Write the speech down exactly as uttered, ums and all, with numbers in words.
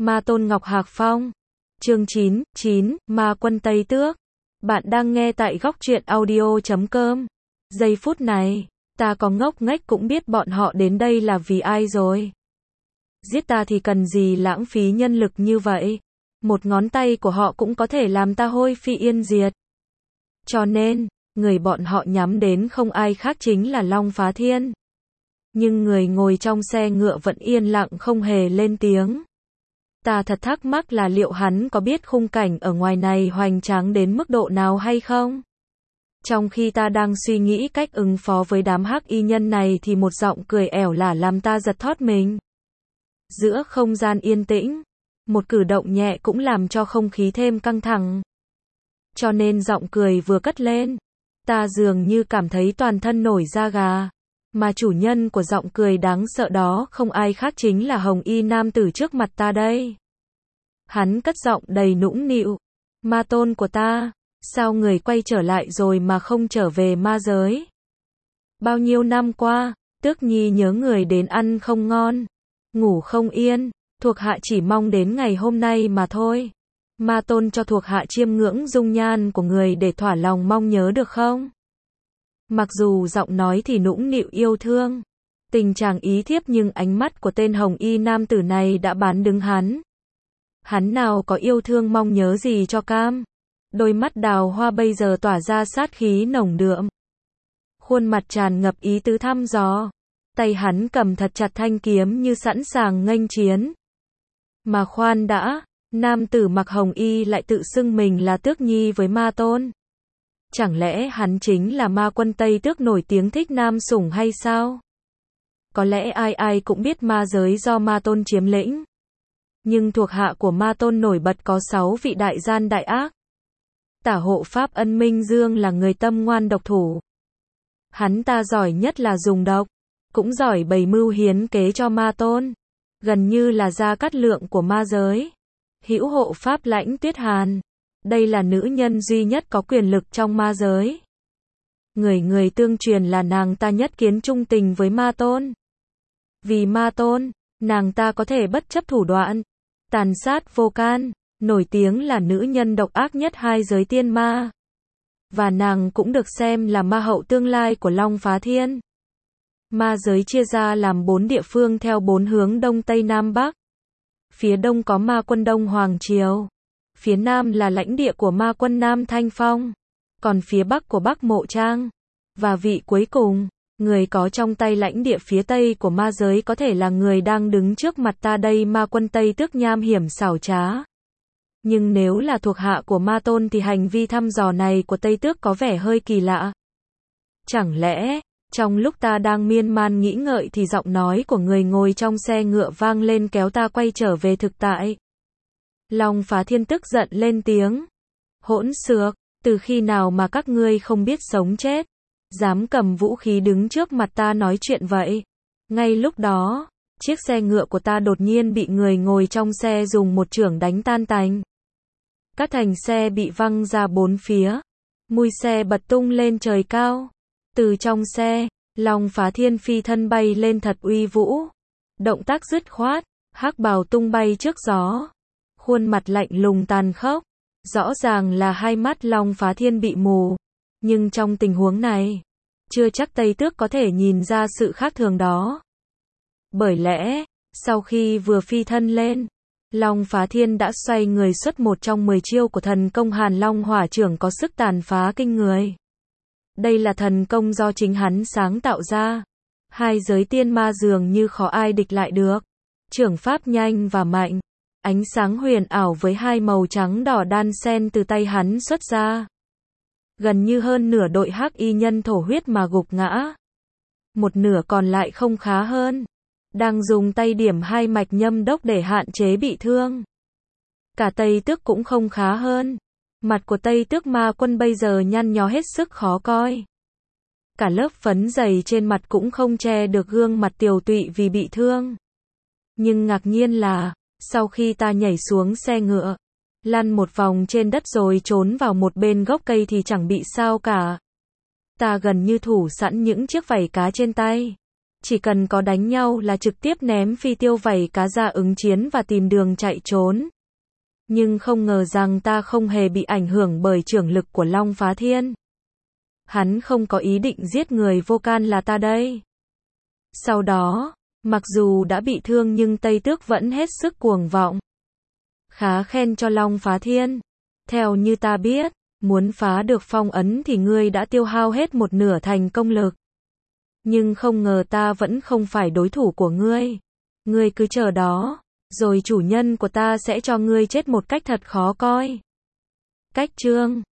Ma Tôn Ngọc Hạc Phong. Chương chín, chín, Ma Quân Tây Tước. Bạn đang nghe tại góc truyện audio chấm com. Giây phút này, ta có ngốc nghếch cũng biết bọn họ đến đây là vì ai rồi. Giết ta thì cần gì lãng phí nhân lực như vậy. Một ngón tay của họ cũng có thể làm ta hôi phi yên diệt. Cho nên, người bọn họ nhắm đến không ai khác chính là Long Phá Thiên. Nhưng người ngồi trong xe ngựa vẫn yên lặng không hề lên tiếng. Ta thật thắc mắc là liệu hắn có biết khung cảnh ở ngoài này hoành tráng đến mức độ nào hay không? Trong khi ta đang suy nghĩ cách ứng phó với đám hắc y nhân này thì một giọng cười ẻo lả làm ta giật thót mình. Giữa không gian yên tĩnh, một cử động nhẹ cũng làm cho không khí thêm căng thẳng. Cho nên giọng cười vừa cất lên, ta dường như cảm thấy toàn thân nổi da gà. Mà chủ nhân của giọng cười đáng sợ đó không ai khác chính là hồng y nam tử trước mặt ta đây. Hắn cất giọng đầy nũng nịu. Ma tôn của ta, sao người quay trở lại rồi mà không trở về ma giới? Bao nhiêu năm qua, Tước Nhi nhớ người đến ăn không ngon, ngủ không yên, thuộc hạ chỉ mong đến ngày hôm nay mà thôi. Ma tôn cho thuộc hạ chiêm ngưỡng dung nhan của người để thỏa lòng mong nhớ được không? Mặc dù giọng nói thì nũng nịu yêu thương, tình chàng ý thiếp nhưng ánh mắt của tên hồng y nam tử này đã bán đứng hắn. Hắn nào có yêu thương mong nhớ gì cho cam. Đôi mắt đào hoa bây giờ tỏa ra sát khí nồng đượm. Khuôn mặt tràn ngập ý tứ thăm dò. Tay hắn cầm thật chặt thanh kiếm như sẵn sàng nghênh chiến. Mà khoan đã, nam tử mặc hồng y lại tự xưng mình là Tước Nhi với Ma Tôn. Chẳng lẽ hắn chính là ma quân Tây Tước nổi tiếng thích nam sủng hay sao? Có lẽ ai ai cũng biết ma giới do Ma Tôn chiếm lĩnh. Nhưng thuộc hạ của Ma Tôn nổi bật có sáu vị đại gian đại ác. Tả hộ pháp Ân Minh Dương là người tâm ngoan độc thủ. Hắn ta giỏi nhất là dùng độc, cũng giỏi bày mưu hiến kế cho Ma Tôn. Gần như là Gia Cát Lượng của ma giới. Hữu hộ pháp Lãnh Tuyết Hàn. Đây là nữ nhân duy nhất có quyền lực trong ma giới. Người người tương truyền là nàng ta nhất kiến trung tình với Ma Tôn. Vì Ma Tôn, nàng ta có thể bất chấp thủ đoạn, tàn sát vô can, nổi tiếng là nữ nhân độc ác nhất hai giới tiên ma. Và nàng cũng được xem là ma hậu tương lai của Long Phá Thiên. Ma giới chia ra làm bốn địa phương theo bốn hướng đông tây nam bắc. Phía đông có ma quân Đông Hoàng Triều. Phía nam là lãnh địa của ma quân Nam Thanh Phong. Còn phía bắc của Bắc Mộ Trang. Và vị cuối cùng, người có trong tay lãnh địa phía tây của ma giới có thể là người đang đứng trước mặt ta đây, ma quân Tây Tước nham hiểm xảo trá. Nhưng nếu là thuộc hạ của Ma Tôn thì hành vi thăm dò này của Tây Tước có vẻ hơi kỳ lạ. Chẳng lẽ, trong lúc ta đang miên man nghĩ ngợi thì giọng nói của người ngồi trong xe ngựa vang lên kéo ta quay trở về thực tại. Long Phá Thiên tức giận lên tiếng. Hỗn xược, từ khi nào mà các ngươi không biết sống chết, dám cầm vũ khí đứng trước mặt ta nói chuyện vậy? Ngay lúc đó, chiếc xe ngựa của ta đột nhiên bị người ngồi trong xe dùng một chưởng đánh tan tành. Các thành xe bị văng ra bốn phía. Mui xe bật tung lên trời cao. Từ trong xe, Long Phá Thiên phi thân bay lên thật uy vũ. Động tác dứt khoát, hắc bào tung bay trước gió. Khuôn mặt lạnh lùng tàn khốc. Rõ ràng là hai mắt Long Phá Thiên bị mù. Nhưng trong tình huống này, chưa chắc Tây Tước có thể nhìn ra sự khác thường đó. Bởi lẽ, sau khi vừa phi thân lên, Long Phá Thiên đã xoay người xuất một trong mười chiêu của thần công Hàn Long Hỏa Chưởng có sức tàn phá kinh người. Đây là thần công do chính hắn sáng tạo ra. Hai giới tiên ma dường như khó ai địch lại được. Chưởng pháp nhanh và mạnh. Ánh sáng huyền ảo với hai màu trắng đỏ đan xen từ tay hắn xuất ra. Gần như hơn nửa đội hắc y nhân thổ huyết mà gục ngã. Một nửa còn lại không khá hơn. Đang dùng tay điểm hai mạch nhâm đốc để hạn chế bị thương. Cả Tây Tước cũng không khá hơn. Mặt của Tây Tước ma quân bây giờ nhăn nhó hết sức khó coi. Cả lớp phấn dày trên mặt cũng không che được gương mặt tiều tụy vì bị thương. Nhưng ngạc nhiên là, sau khi ta nhảy xuống xe ngựa, lăn một vòng trên đất rồi trốn vào một bên gốc cây thì chẳng bị sao cả. Ta gần như thủ sẵn những chiếc vảy cá trên tay. chỉ cần có đánh nhau là trực tiếp ném phi tiêu vảy cá ra ứng chiến và tìm đường chạy trốn. Nhưng không ngờ rằng ta không hề bị ảnh hưởng bởi chưởng lực của Long Phá Thiên. Hắn không có ý định giết người vô can là ta đây. Sau đó, mặc dù đã bị thương nhưng Tây Tước vẫn hết sức cuồng vọng. Khá khen cho Long Phá Thiên. Theo như ta biết, muốn phá được phong ấn thì ngươi đã tiêu hao hết một nửa thành công lực. Nhưng không ngờ ta vẫn không phải đối thủ của ngươi. Ngươi cứ chờ đó, rồi chủ nhân của ta sẽ cho ngươi chết một cách thật khó coi. Cách chương